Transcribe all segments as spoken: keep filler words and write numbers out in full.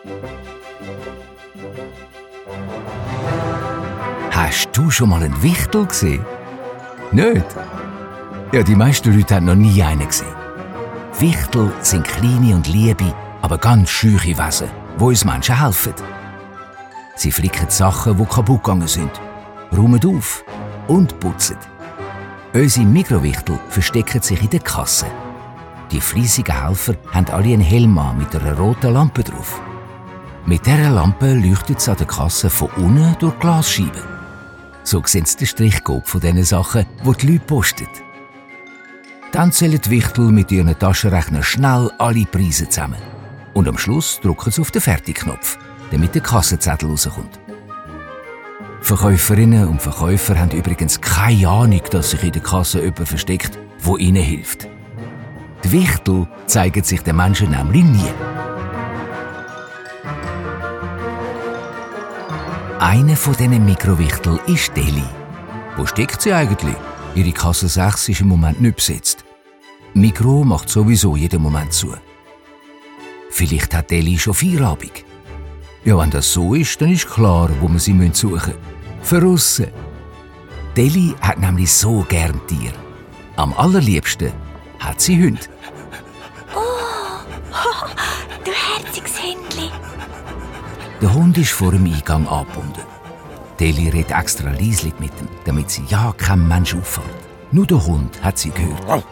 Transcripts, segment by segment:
Hast du schon mal einen Wichtel gesehen? Nicht? Ja, die meisten Leute haben noch nie einen gesehen. Wichtel sind kleine und liebe, aber ganz scheuche Wesen, die uns Menschen helfen. Sie flicken Sachen, die kaputt gegangen sind, räumen auf und putzen. Unsere Mikrowichtel verstecken sich in der Kasse. Die fleissigen Helfer haben alle einen Helm an mit einer roten Lampe drauf. Mit dieser Lampe leuchtet es an der Kasse von unten durch Glasscheiben. So sehen sie den Strichcode von diesen Sachen, die die Leute posten. Dann zählen die Wichtel mit ihren Taschenrechner schnell alle Preise zusammen. Und am Schluss drücken sie auf den Fertigknopf, damit der Kassenzettel rauskommt. Verkäuferinnen und Verkäufer haben übrigens keine Ahnung, dass sich in der Kasse jemand versteckt, der ihnen hilft. Die Wichtel zeigen sich den Menschen nämlich nie. Einer von diesen Mikrowichteln ist Deli. Wo steckt sie eigentlich? Ihre Kasse sechs ist im Moment nicht besetzt. Mikro macht sowieso jeden Moment zu. Vielleicht hat Deli schon Feierabend. Ja, wenn das so ist, dann ist klar, wo wir sie suchen müssen. Verrussen. Deli hat nämlich so gern Tiere. Am allerliebsten hat sie Hunde. Oh, du herziges Hündli. Der Hund ist vor dem Eingang angebunden. Deli redet extra leislich mit ihm, damit sie ja kein Mensch auffällt. Nur der Hund hat sie gehört.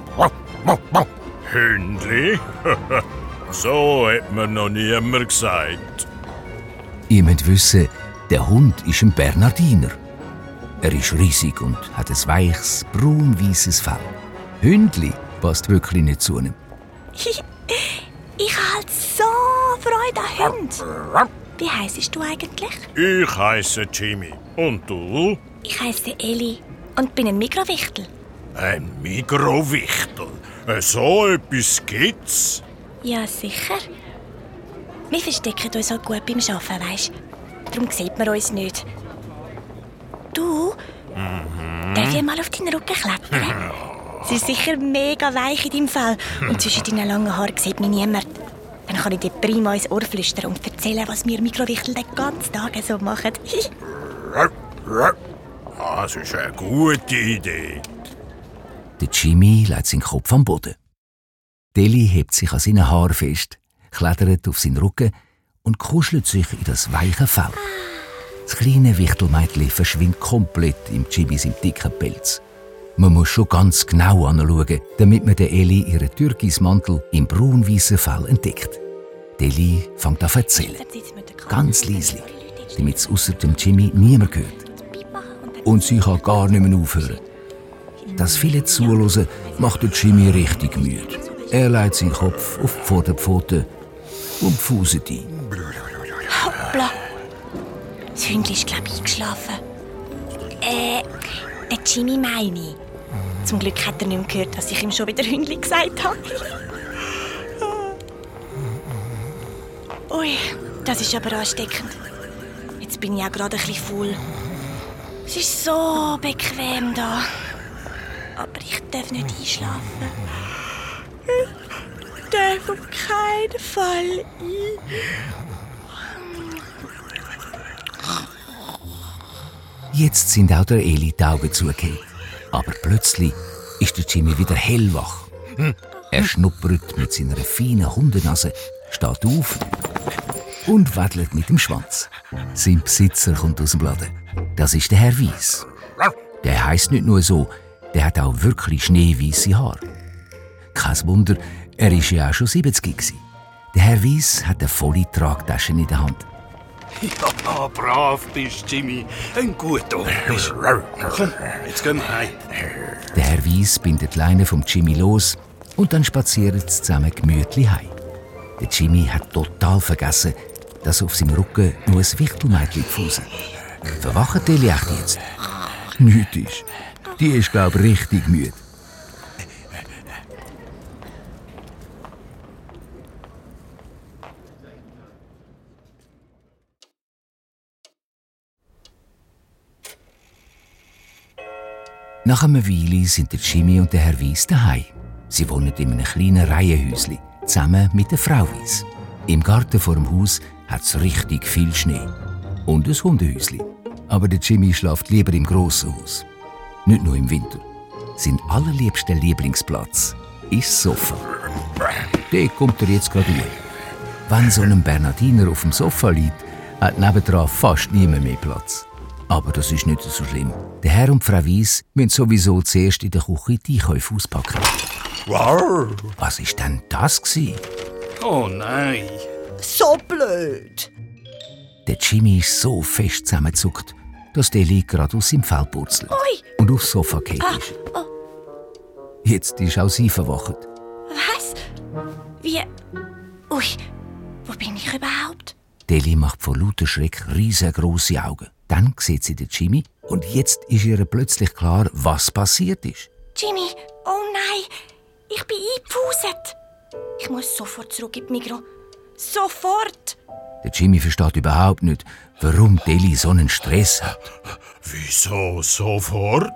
Hündli? So hat mir noch niemand gesagt. Ihr müsst wissen, der Hund ist ein Bernardiner. Er ist riesig und hat ein weiches, braun-weißes Fell. Hündli passt wirklich nicht zu ihm. Ich habe so Freude an Hunden. Wie heisst du eigentlich? Ich heisse Jimmy. Und du? Ich heisse Eli und bin ein Mikrowichtel. Ein Mikrowichtel? So etwas gibt's? Ja, sicher. Wir verstecken uns halt gut beim Arbeiten, weisst. Darum sieht man uns nicht. Du, mhm. Darf ich mal auf deinen Rücken klettern? Es ist sicher mega weich in deinem Fell und zwischen deinen langen Haaren sieht mich niemand. Dann kann ich dir prima ins Ohr flüstern und erzählen, was wir Mikrowichtel den ganzen Tag so machen. Das ist eine gute Idee. Der Jimmy legt seinen Kopf am Boden. Deli hebt sich an seinen Haaren fest, klettert auf seinen Rücken und kuschelt sich in das weiche Fell. Das kleine Wichtelmädchen verschwindet komplett im Jimmys im dicken Pelz. Man muss schon ganz genau anschauen, damit man der Eli ihren Türkismantel im braun-weißen Fell entdeckt. Eli fängt an zu erzählen. Ganz leise, damit es ausser dem Jimmy niemand hört. Und sie kann gar nicht mehr aufhören. Das viele Zuhören macht der Jimmy richtig müde. Er legt seinen Kopf auf die Vorderpfoten und fußt ein. Hoppla! Das Hündchen ist, glaube ich, eingeschlafen. Äh, der Jimmy meine ich. Zum Glück hat er nicht mehr gehört, dass ich ihm schon wieder Hündchen gesagt habe. Ui, das ist aber ansteckend. Jetzt bin ich auch gerade ein bisschen faul. Es ist so bequem da. Aber ich darf nicht einschlafen. Ich darf auf keinen Fall ein. Jetzt sind auch der Eli die Augen zugekehrt. Aber plötzlich ist der Jimmy wieder hellwach. Er schnuppert mit seiner feinen Hundenase, steht auf und wedelt mit dem Schwanz. Sein Besitzer kommt aus dem Laden. Das ist der Herr Weiss. Der heisst nicht nur so, der hat auch wirklich schneeweisse Haare. Kein Wunder, er war ja auch schon siebzig gewesen. Der Herr Weiss hat eine volle Tragtasche in der Hand. Ja, brav bist, Jimmy. Ein guter Hund bist. Komm, jetzt gehen wir heim. Der Herr Weiss bindet die Leine vom Jimmy los und dann spazieren sie zusammen gemütlich heim. Der Jimmy hat total vergessen, dass auf seinem Rücken nur ein Wichtelmädchen gefunden. Verwachen die echt jetzt? Nichts ist. Die ist, glaube ich, richtig müde. Nach einer Weile sind der Jimmy und der Herr Weiss daheim. Sie wohnen in einem kleinen Reihenhäuschen, zusammen mit der Frau Weiss. Im Garten vor dem Haus hat es richtig viel Schnee. Und ein Hundehäuschen. Aber der Jimmy schläft lieber im grossen Haus. Nicht nur im Winter. Sein allerliebster Lieblingsplatz ist das Sofa. Dort kommt er jetzt gerade rein. Wenn so ein Bernardiner auf dem Sofa liegt, hat nebendran fast niemand mehr Platz. Aber das ist nicht so schlimm. Der Herr und Frau Weiss müssen sowieso zuerst in der Küche die Einkäufe auspacken. Wow. Was war denn das gewesen? Oh nein. So blöd. Der Jimmy ist so fest zusammengezuckt, dass der Eli gerade aus seinem Fell purzelt Ui. und aufs Sofa gefallen Ah, ist. oh, Jetzt ist auch sie verwacht. was? Wie? Ui, wo bin ich überhaupt? Deli macht vor lauter Schreck riesengroße Augen. Dann sieht sie den Jimmy und jetzt ist ihr plötzlich klar, was passiert ist. Jimmy, oh nein, ich bin eingepfuset. Ich muss sofort zurück in die Migros. Sofort! Der Jimmy versteht überhaupt nicht, warum Deli so einen Stress hat. Wieso sofort?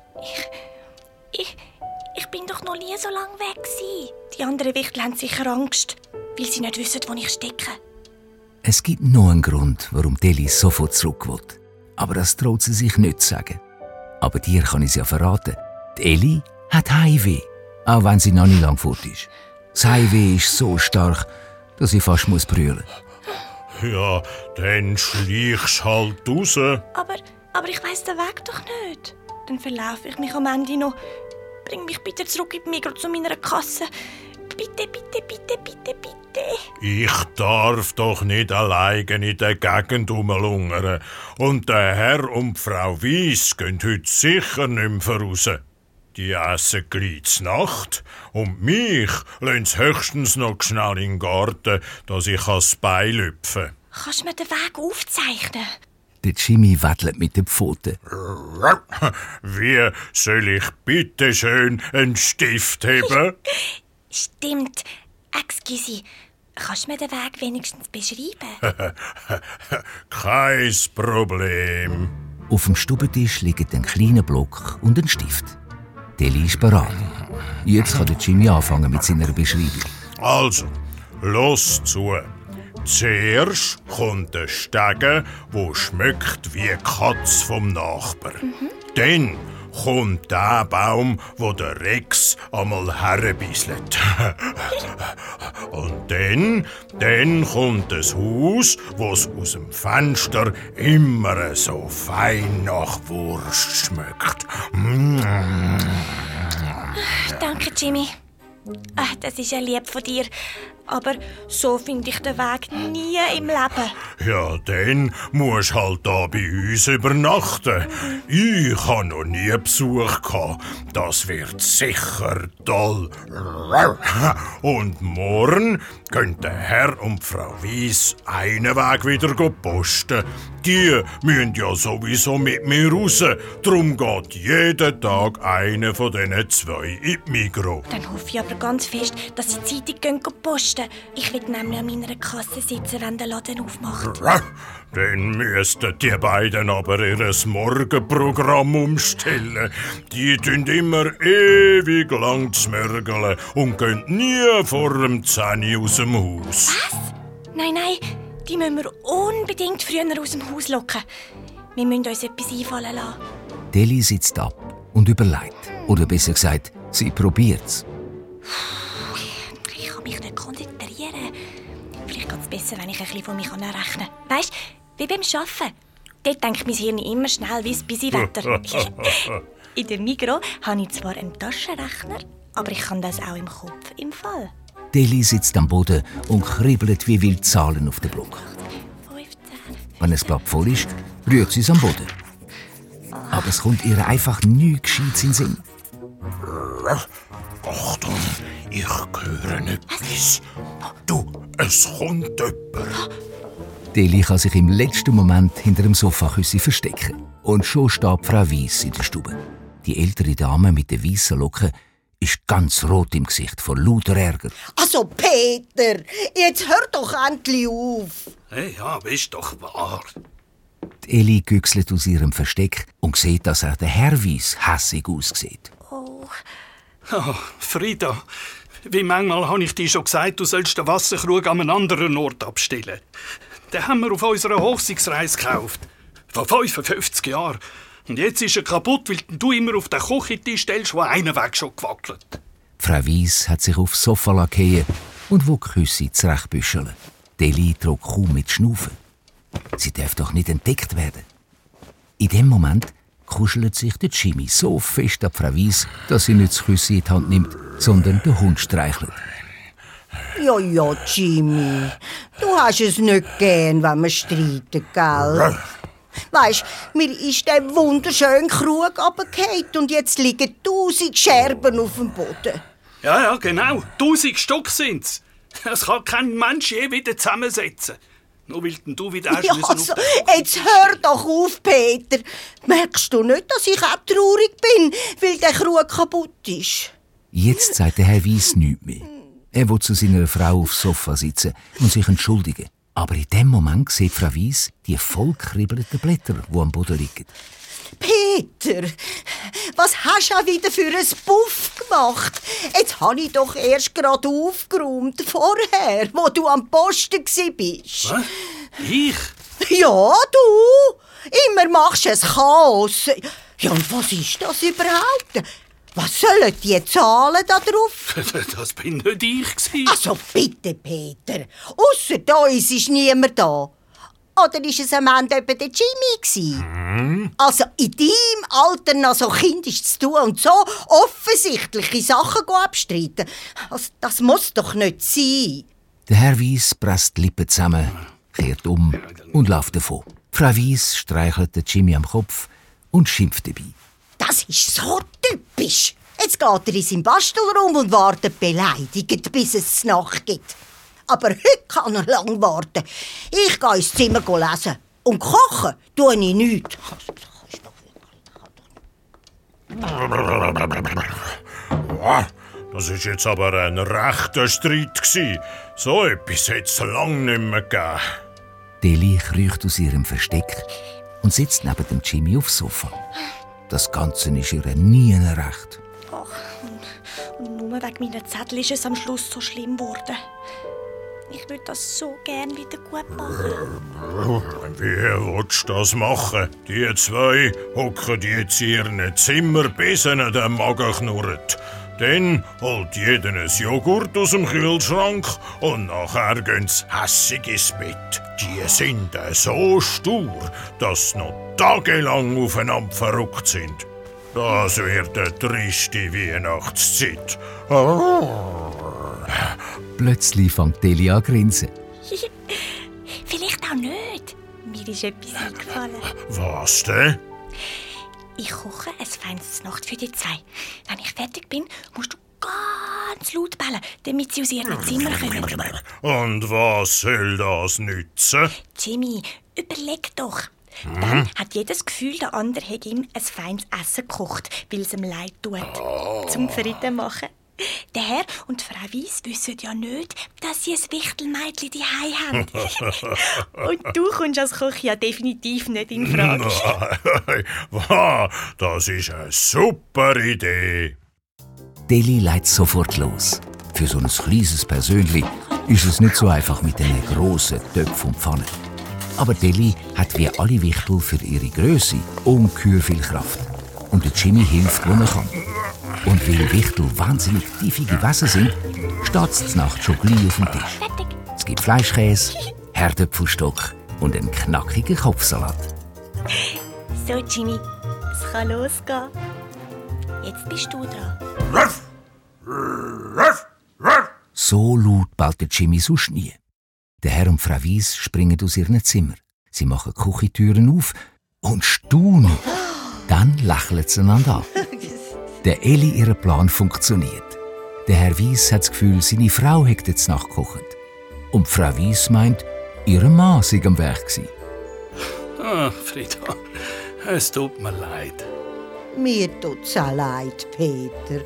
Ich, ich bin doch noch nie so lange weg gewesen. Die anderen Wichtel haben sicher Angst, weil sie nicht wissen, wo ich stecke. Es gibt noch einen Grund, warum Deli sofort zurück will. Aber das traut sie sich nicht zu sagen. Aber dir kann ich es ja verraten. Die Eli hat Heimweh, auch wenn sie noch nicht lang fort ist. Das Heimweh ist so stark, dass ich fast muss brüllen. Ja, dann schleichst halt raus. Aber, aber ich weiss den Weg doch nicht. Dann verlaufe ich mich am Ende noch. Bring mich bitte zurück in die Migros zu meiner Kasse. Bitte, bitte, bitte, bitte, bitte. Ich darf doch nicht alleine in der Gegend rumlungern. Und der Herr und Frau Weiss gehen heute sicher nicht mehr raus. Die essen gleich Nacht und mich lassen sie höchstens noch schnell in den Garten, dass ich das Bein lüpfen kann. Kannst du mir den Weg aufzeichnen? Der Jimmy wedelt mit den Pfoten. Wie soll ich bitte schön einen Stift haben? Stimmt. Excuse. Kannst du mir den Weg wenigstens beschreiben? Kein Problem. Auf dem Stubentisch liegt ein kleiner Block und ein Stift. Deli ist bereit. Jetzt kann der Jimmy anfangen mit seiner Beschreibung. Also, los zu. Zuerst kommt ein Stege, wo schmeckt wie die Katz vom Nachbar. Mhm. Dann kommt der Baum, wo der Rex einmal herbisselt. Und dann, dann kommt das Haus, wo's aus dem Fenster immer so fein nach Wurst schmeckt. Mm. Danke, Jimmy. Ach, das ist ja lieb von dir. Aber so finde ich den Weg nie im Leben. Ja, dann musst halt da bei uns übernachten. Ich habe noch nie Besuch gehabt. Das wird sicher toll. Und morgen gehen der Herr und Frau Weiss einen Weg wieder posten. Die müssen ja sowieso mit mir raus. Darum geht jeden Tag einer von diesen zwei in die Migros. Dann hoffe ich aber ganz fest, dass sie zeitig gehen posten. Ich will nämlich an meiner Kasse sitzen, wenn der Laden aufmacht. Dann müssten die beiden aber ihr Morgenprogramm umstellen. Die tun immer ewig lang zmörgeln und gehen nie vor dem zehn aus dem Haus. Was? Nein, nein, die müssen wir unbedingt früher aus dem Haus locken. Wir müssen uns etwas einfallen lassen. Deli sitzt ab und überlegt. Oder besser gesagt, sie probiert's. Ich kann mich nicht konzentrieren. Vielleicht geht es besser, wenn ich ein bisschen von mich rechnen kann. Weißt du, wie beim Arbeiten. Dort denkt mein Hirn immer schnell wie das Busy-Wetter. In der Migros habe ich zwar einen Taschenrechner, aber ich kann das auch im Kopf im Fall. Deli sitzt am Boden und kribbelt wie wild Zahlen auf den Block. fünfzehn. Wenn das Blatt voll ist, rührt sie es am Boden. Aber es kommt ihr einfach nichts Gescheites in den Sinn. Achtung, ich höre etwas. Du, es kommt jemand. Deli kann sich im letzten Moment hinter dem Sofaküssi verstecken. Und schon steht Frau Weiss in der Stube. Die ältere Dame mit den weißen Locken ist ganz rot im Gesicht vor lauter Ärger. Also Peter, jetzt hör doch endlich auf. Hey, ja, ist doch wahr. Die Eli güchselt aus ihrem Versteck und sieht, dass er der Herr Weiss hässig aussieht. Oh, Oh, Frieda, Wie manchmal habe ich dir schon gesagt, du sollst den Wasserkrug an einem anderen Ort abstellen. Den haben wir auf unserer Hochzeitsreise gekauft. Vor fünfundfünfzig Jahren. Und jetzt ist er kaputt, weil du immer auf den Küchentisch stellst, wo einer weg schon gewackelt. Frau Weiss hat sich aufs Sofa lackiert und wo die Küsse zurechtbüscheln. Deli trug kaum mit Schnaufen. Sie darf doch nicht entdeckt werden. In dem Moment kuschelt sich der Jimmy so fest an Frau Weiss, dass sie nicht das Küsse in die Hand nimmt, sondern den Hund streichelt. Ja, ja, Jimmy. Du hast es nicht gern, wenn wir streiten, gell? Weisst, mir ist der wunderschöne Krug runtergefallen und jetzt liegen tausend Scherben auf dem Boden. Ja, ja, genau. Tausend Stück sind's. Das kann kein Mensch je wieder zusammensetzen. Nur weil du wieder hast Ja, müssen also, auf den- jetzt hör doch auf, Peter. Merkst du nicht, dass ich auch traurig bin, weil der Krug kaputt ist? Jetzt sagt der Herr Weiss nichts mehr. Er will zu seiner Frau aufs Sofa sitzen und sich entschuldigen. Aber in dem Moment sieht Frau Weiss die vollkribbelten Blätter, die am Boden liegen. Peter, was hast du auch wieder für ein Puff gemacht? Jetzt habe ich doch erst gerade aufgeräumt, vorher, wo du am Posten warst. Was? Ich? Ja, du. Immer machst du ein Chaos. Ja, und was ist das überhaupt? Was sollen die zahlen da drauf? Das bin nicht ich gewesen. Also bitte, Peter. Ausser uns ist niemand da. Oder ist es am Ende etwa der Jimmy gewesen? Also in deinem Alter noch so kindisch zu tun und so offensichtliche Sachen abstreiten. Also, das muss doch nicht sein. Der Herr Weiss presst die Lippen zusammen, kehrt um und läuft davon. Frau Weiss streichelt den Jimmy am Kopf und schimpft dabei. Das ist so typisch. Jetzt geht er in seinen Bastelraum und wartet beleidigt, bis es Nacht gibt. Aber heute kann er lang warten. Ich gehe ins Zimmer lesen. Und kochen tue ich nichts. Das ist jetzt aber ein rechter Streit gsi. So etwas hätte es lange nicht mehr gegeben. Deli kriecht aus ihrem Versteck und sitzt neben dem Jimmy aufs Sofa. Das Ganze ist ihr nie recht. Ach, und, und nur wegen meiner Zettel ist es am Schluss so schlimm geworden. Ich würde das so gern wieder gut machen. Wie willst du das machen? Die zwei hocken jetzt in ihren Zimmer, bis ihnen der Magen knurrt. Dann holt jeder ein Joghurt aus dem Kühlschrank und nachher gehen sie hässig ins Bett. Die sind äh, so stur, dass sie noch tagelang aufeinander verrückt sind. Das wird eine triste Weihnachtszeit. Plötzlich fängt Deli an zu grinsen. Vielleicht auch nicht. Mir ist etwas eingefallen. Was denn? Ich koche ein feines Nacht für die zwei. Wenn ich fertig bin, musst du ganz laut bellen, damit sie aus ihrem Zimmer kommen. Und was soll das nützen? Jimmy, überleg doch. Dann hat jeder das Gefühl, der andere hätte ihm ein feines Essen gekocht, weil es ihm leid tut. Zum Frieden machen. Der Herr und Frau Weiss wissen ja nicht, dass sie ein Wichtelmädchen daheim haben. Und du kommst als Koch ja definitiv nicht in Frage. Wow, das ist eine super Idee. Deli legt sofort los. Für so ein kleines Persönchen ist es nicht so einfach mit diesen grossen Töpfen und Pfannen. Aber Deli hat wie alle Wichtel für ihre Grösse ungeheuer viel Kraft. Und der Jimmy hilft, wo er kann. Und weil Wichtel wahnsinnig tiefige Wasser sind, steht es zur Nacht schon gleich auf dem Tisch. Fertig. Es gibt Fleischkäse, Herdöpfelstock und einen knackigen Kopfsalat. So, Jimmy, es kann losgehen. Jetzt bist du dran. Ruff, ruff, ruff. So laut bellt der Jimmy sonst nie. Der Herr und Frau Weiss springen aus ihren Zimmer. Sie machen die Küchentüren auf und staunen. Dann lächeln sie einander an. Der Eli, ihr Plan funktioniert. Der Herr Weiss hat das Gefühl, seine Frau hätte jetzt nachgekocht. Und Frau Weiss meint, ihr Mann sei am Werk gewesen. Ah, Frieda, es tut mir leid. Mir tut's auch leid, Peter.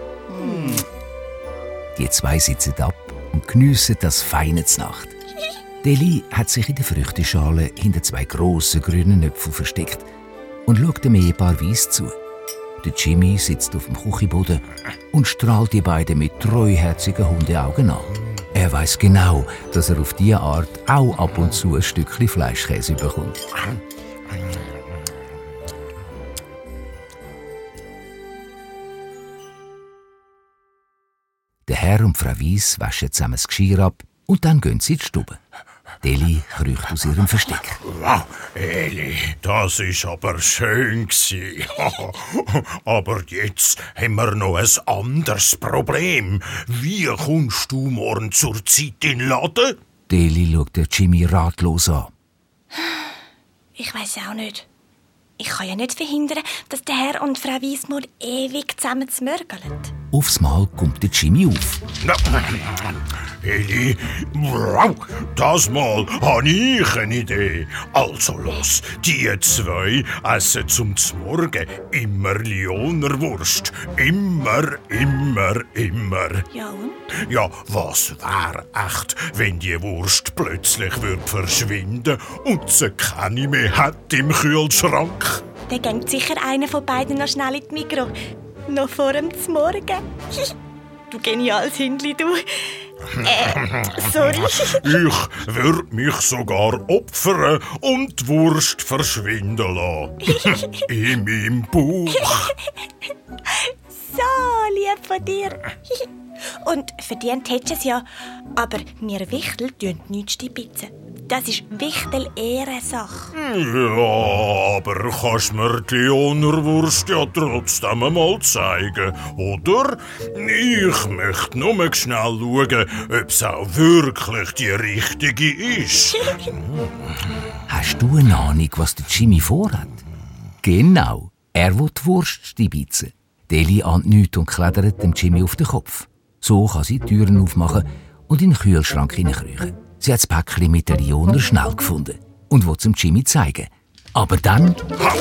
Die zwei sitzen ab und geniessen das feine Znacht. Deli hat sich in der Früchteschale hinter zwei grossen grünen Äpfeln versteckt und schaut dem Ehepaar Weiss zu. Der Jimmy sitzt auf dem Küchenboden und strahlt die beiden mit treuherzigen Hundeaugen an. Er weiß genau, dass er auf diese Art auch ab und zu ein Stückchen Fleischkäse bekommt. Der Herr und Frau Weiss waschen zusammen das Geschirr ab und dann gehen sie in die Stube. Deli kriecht aus ihrem Versteck. Wow, Eli, das ist aber schön gsi. Aber jetzt haben wir noch ein anderes Problem. Wie kommst du morgen zur Zeit in den Laden? Deli schaut der Jimmy ratlos an. Ich weiss auch nicht. Ich kann ja nicht verhindern, dass der Herr und Frau Weiss mal ewig zusammen zmörgeln. Aufs Mal kommt der Jimmy auf. Eli, das Mal habe ich eine Idee. Also los, die zwei essen zum Morgen immer Lionerwurst. Immer, immer, immer. Ja und? Ja, was wär echt, wenn die Wurst plötzlich würd verschwinden und sie keine mehr hat im Kühlschrank? Dann geht sicher einer von beiden noch schnell in die Mikro. Noch vor dem Morgen. Du geniales Hündli, du. Äh, sorry. Ich würde mich sogar opfern und die Wurst verschwinden lassen. In meinem Bauch. So lieb von dir. Und verdient hättest du es ja. Aber wir Wichtel tun nichts stibitzen. Das ist Wichtel-Ehrensache. Ja, aber kannst mir die Lionerwurst ja trotzdem einmal zeigen, oder? Ich möchte nur schnell schauen, ob es auch wirklich die richtige ist. Hast du eine Ahnung, was der Jimmy vorhat? Genau, er will die Wurst stibitzen. Deli ahnt nichts und klettert dem Jimmy auf den Kopf. So kann sie die Türen aufmachen und in den Kühlschrank hineinkriechen. Sie hat das Päckchen mit der Lioner schnell gefunden und will zum Jimmy zeigen. Aber dann...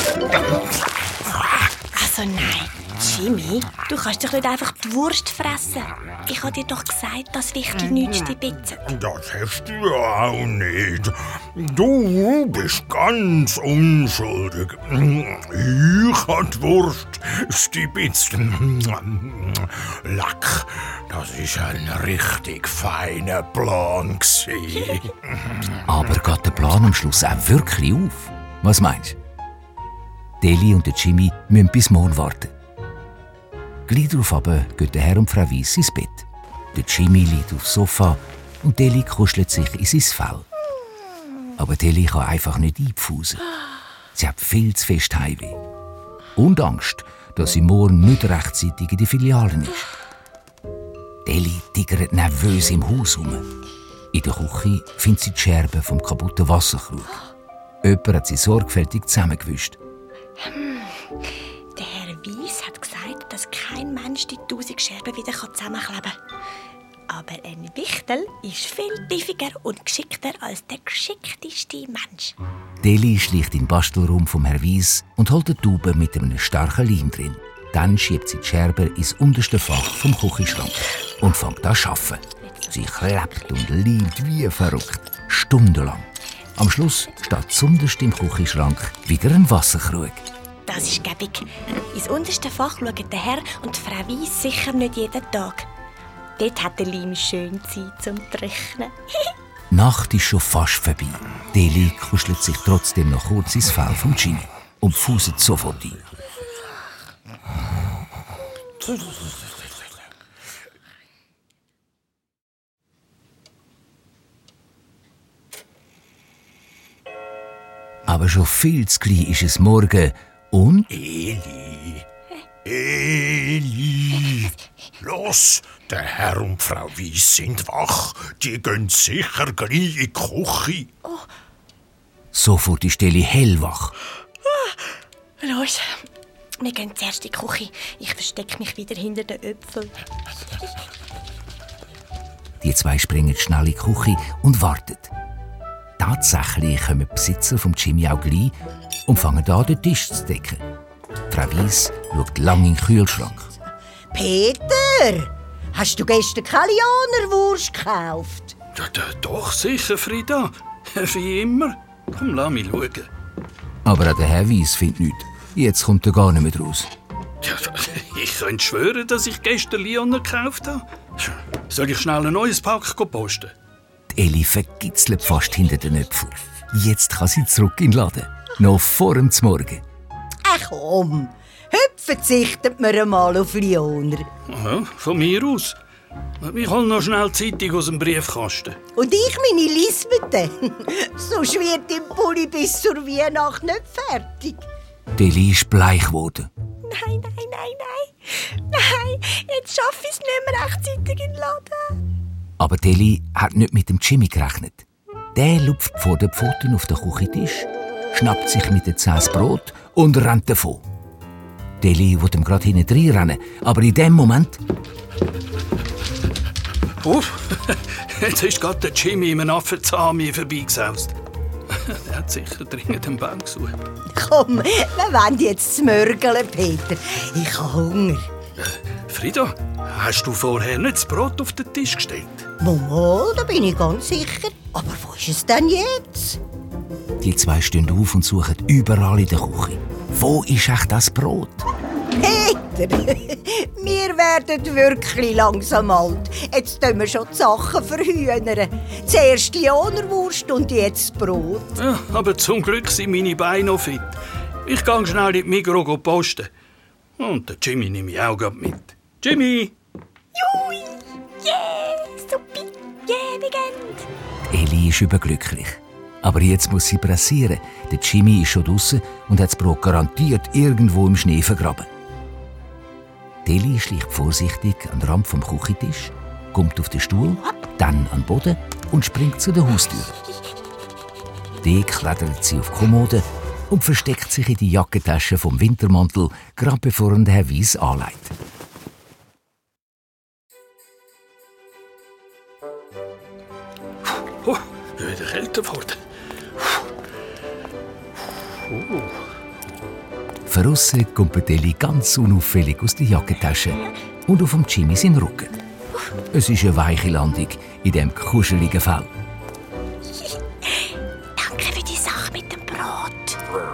Also nein, Jimmy, du kannst doch nicht einfach die Wurst fressen. Ich habe dir doch gesagt, dass Wichtel nichts stibitzen. Das hast du ja auch nicht. Du bist ganz unschuldig. Ich habe die Wurst stibitzt. Lack, das ist ein richtig feiner Plan gsi. Aber geht der Plan am Schluss auch wirklich auf? Was meinst du? Deli und der Jimmy müssen bis morgen warten. Gleich darauf aber gehen der Herr und Frau Weiss ins Bett. Der Jimmy liegt aufs Sofa und Deli kuschelt sich in sein Fell. Aber Deli kann einfach nicht einpfusen. Sie hat viel zu fest Heimweh. Und Angst, dass sie morgen nicht rechtzeitig in die Filiale ist. Deli tigert nervös im Haus herum. In der Küche findet sie die Scherben vom kaputten Wasserkrug. Jemand hat sie sorgfältig zusammengewischt. Hm. Der Herr Weiss hat gesagt, dass kein Mensch die tausend Scherben wieder zusammenkleben kann. Aber ein Wichtel ist viel pfiffiger und geschickter als der geschickteste Mensch. Deli schleicht in den Bastelraum vom Herr Weiss und holt eine Tube mit einem starken Leim drin. Dann schiebt sie die Scherben ins unterste Fach vom Küchenschrank und fängt an zu arbeiten. Sie klebt und leimt wie verrückt, stundenlang. Am Schluss steht zunderst im Küchenschrank wieder ein Wasserkrug. Das ist gäbig. Ins unterste Fach schauen der Herr und die Frau Weiss sicher nicht jeden Tag. Dort hat der Leim schön Zeit zum Trocknen. Die Nacht ist schon fast vorbei. Deli kuschelt sich trotzdem noch kurz ins Fell vom Jimmy und fuset sofort ein. Aber schon viel zu klein ist es morgen und... Eli, Eli, los, der Herr und Frau Weiss sind wach. Die gehen sicher gleich in die Küche. Oh. Sofort ist Deli hellwach. Ah, los, wir gehen zuerst in die Küche. Ich verstecke mich wieder hinter den Äpfeln. Die zwei springen schnell in die Küche und warten. Tatsächlich kommen die Besitzer vom Jimmy auch gleich und fangen an, den Tisch zu decken. Frau Weiss schaut lang in den Kühlschrank. Peter, hast du gestern keine Lionerwurst gekauft? Ja, ja, doch, sicher, Frida. Wie immer. Komm, lass mich schauen. Aber auch der Herr Weiss findet nichts. Jetzt kommt er gar nicht mehr raus. Ja, ich könnte schwören, dass ich gestern Lioner gekauft habe. Soll ich schnell ein neues Pack posten? Die Eli vergitzelt fast hinter den Äpfeln. Jetzt kann sie zurück in den Laden. Noch vor dem Morgen. Ach komm, heute verzichtet man einmal auf Lioner. Ja, von mir aus. Ich hole noch schnell die Zeitung aus dem Briefkasten. Und ich meine Lisbeth. Sonst wird im Pulli bis zur Weihnacht nicht fertig. Die Eli ist bleich geworden. Nein, nein, nein, nein. Nein, jetzt schaffe ich es nicht mehr rechtzeitig in den Laden. Aber die Eli hat nicht mit dem Jimmy gerechnet. Der lupft vor den Pfoten auf den Küchentisch, schnappt sich mit den Zähnen Brot und rennt davon. Die Eli will ihm gerade hinten reinrennen, aber in dem Moment... Oh, jetzt ist gerade der Jimmy in einem Affenzahn mir vorbeigesaust. Er hat sicher dringend einen Baum gesucht. Komm, wir wollen jetzt zu mörgeln, Peter. Ich habe Hunger. Äh, Frieda, hast du vorher nicht das Brot auf den Tisch gestellt? Mama, da bin ich ganz sicher. Aber wo ist es denn jetzt? Die zwei stehen auf und suchen überall in der Küche. Wo ist echt das Brot? Peter, wir werden wirklich langsam alt. Jetzt tun wir schon die Sachen verhühnern. Zuerst Lionerwurst und jetzt Brot. Ja, aber zum Glück sind meine Beine noch fit. Ich gehe schnell in die Migros posten. Und den Jimmy nehme ich auch grad mit. Jimmy! Jui! Yeah! Supi! Yeah, wir gehen! Eli ist überglücklich. Aber jetzt muss sie pressieren. Der Jimmy ist schon draussen und hat das Brot garantiert irgendwo im Schnee vergraben. Eli schleicht vorsichtig an den Rand vom Küchentisch, kommt auf den Stuhl, dann an den Boden und springt zu der Haustür. Dort klettert sie auf die Kommode und versteckt sich in die Jackentasche vom Wintermantel, gerade bevor ihn Herr Weiss anlegt. Oh, wieder kälter geworden. Oh. Verrissen kommt Eli ganz unauffällig aus der Jackentasche und auf dem Jimmy seinen Rücken. Es ist eine weiche Landung in diesem kuscheligen Fell. Danke für die Sache mit dem Brot.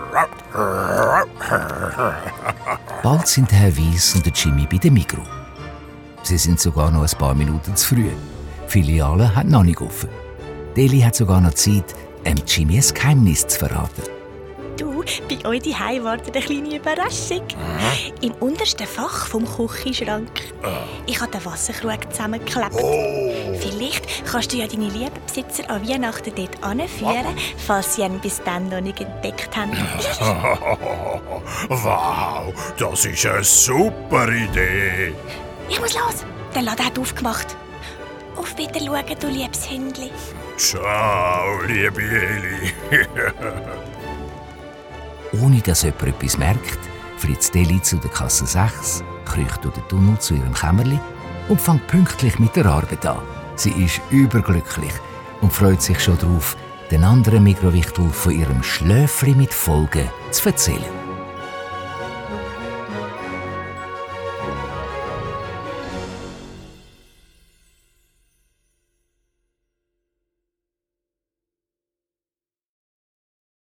Bald sind Herr Weiss und der Jimmy bei der Migros. Sie sind sogar noch ein paar Minuten zu früh. Die Filiale hat noch nicht offen. Eli hat sogar noch Zeit, dem Jimmy ein Geheimnis zu verraten. Du, bei euch daheim wartet eine kleine Überraschung. Im untersten Fach vom Küchenschrank. Ich habe den Wasserkrug zusammengeklebt. Oh. Vielleicht kannst du ja deine lieben Besitzer an Weihnachten dort anführen, falls sie ihn bis dann noch nicht entdeckt haben. Wow, das ist eine super Idee. Ich muss los. Der Laden hat aufgemacht. Auf Wiedersehen, du liebes Hündli. Ciao, liebe Eli. Ohne dass jemand etwas merkt, flitzt Eli zu der Kasse sechs, kriecht durch den Tunnel zu ihrem Kämmerli und fängt pünktlich mit der Arbeit an. Sie ist überglücklich und freut sich schon darauf, den anderen Migros-Wichtel von ihrem Schlöfli mit Folgen zu erzählen.